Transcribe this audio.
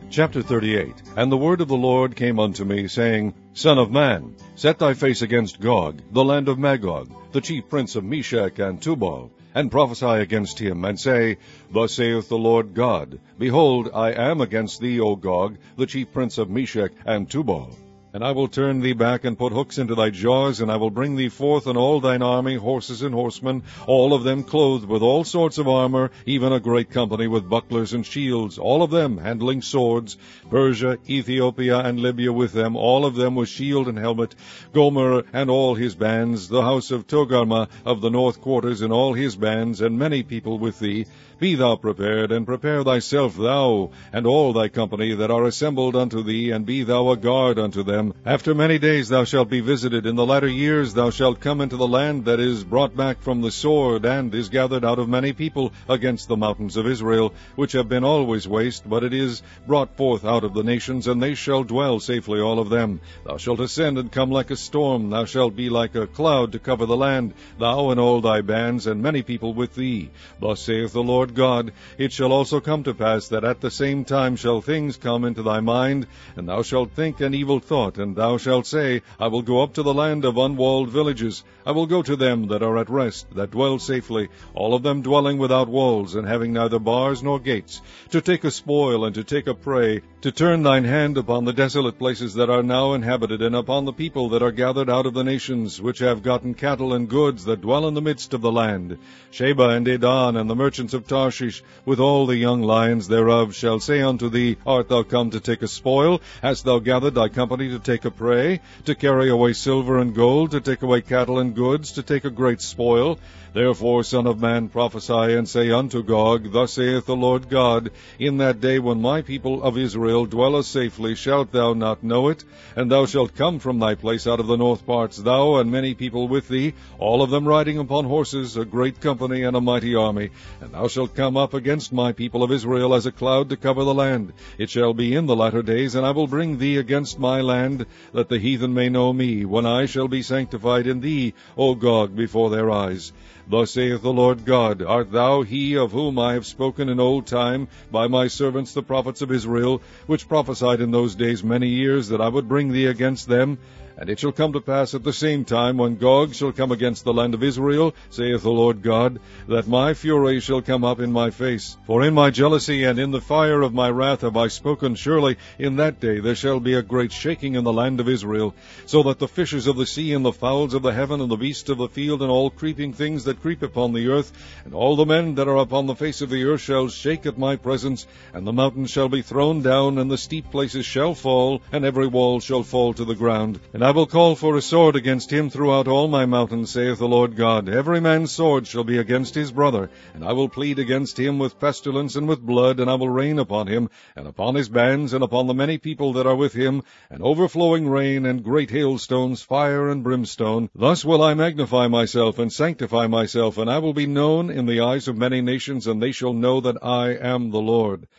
Chapter 38. And the word of the Lord came unto me, saying, Son of man, set thy face against Gog, the land of Magog, the chief prince of Meshech and Tubal, and prophesy against him, and say, Thus saith the Lord God, Behold, I am against thee, O Gog, the chief prince of Meshech and Tubal. And I will turn thee back, and put hooks into thy jaws, and I will bring thee forth and all thine army, horses and horsemen, all of them clothed with all sorts of armor, even a great company with bucklers and shields, all of them handling swords, Persia, Ethiopia, and Libya with them, all of them with shield and helmet, Gomer and all his bands, the house of Togarmah of the north quarters and all his bands, and many people with thee. Be thou prepared, and prepare thyself, thou, and all thy company that are assembled unto thee, and be thou a guard unto them. After many days thou shalt be visited. In the latter years thou shalt come into the land that is brought back from the sword, and is gathered out of many people against the mountains of Israel, which have been always waste, but it is brought forth out of the nations, and they shall dwell safely, all of them. Thou shalt ascend and come like a storm, thou shalt be like a cloud to cover the land, thou and all thy bands, and many people with thee. Thus saith the Lord God, It shall also come to pass that at the same time shall things come into thy mind, and thou shalt think an evil thought, and thou shalt say, I will go up to the land of unwalled villages. I will go to them that are at rest, that dwell safely, all of them dwelling without walls, and having neither bars nor gates, to take a spoil and to take a prey, to turn thine hand upon the desolate places that are now inhabited, and upon the people that are gathered out of the nations, which have gotten cattle and goods, that dwell in the midst of the land. Sheba and Dedan and the merchants of Tarshish, with all the young lions thereof, shall say unto thee, Art thou come to take a spoil? Hast thou gathered thy company to take a prey, to carry away silver and gold, to take away cattle and goods, to take a great spoil? Therefore, Son of man, prophesy, and say unto Gog, Thus saith the Lord God, In that day when my people of Israel dwelleth safely, shalt thou not know it? And thou shalt come from thy place out of the north parts, thou and many people with thee, all of them riding upon horses, a great company and a mighty army. And thou shalt come up against my people of Israel as a cloud to cover the land. It shall be in the latter days, and I will bring thee against my land, that the heathen may know me, when I shall be sanctified in thee, O Gog, before their eyes. Thus saith the Lord God, Art thou he of whom I have spoken in old time by my servants the prophets of Israel, which prophesied in those days many years that I would bring thee against them? And it shall come to pass at the same time, when Gog shall come against the land of Israel, saith the Lord God, that my fury shall come up in my face. For in my jealousy and in the fire of my wrath have I spoken. Surely in that day there shall be a great shaking in the land of Israel, so that the fishes of the sea and the fowls of the heaven and the beasts of the field and all creeping things that creep upon the earth, and all the men that are upon the face of the earth shall shake at my presence, and the mountains shall be thrown down, and the steep places shall fall, and every wall shall fall to the ground. And I will call for a sword against him throughout all my mountains, saith the Lord God. Every man's sword shall be against his brother, and I will plead against him with pestilence and with blood, and I will rain upon him, and upon his bands, and upon the many people that are with him, an overflowing rain, and great hailstones, fire and brimstone. Thus will I magnify myself and sanctify myself, and I will be known in the eyes of many nations, and they shall know that I am the Lord.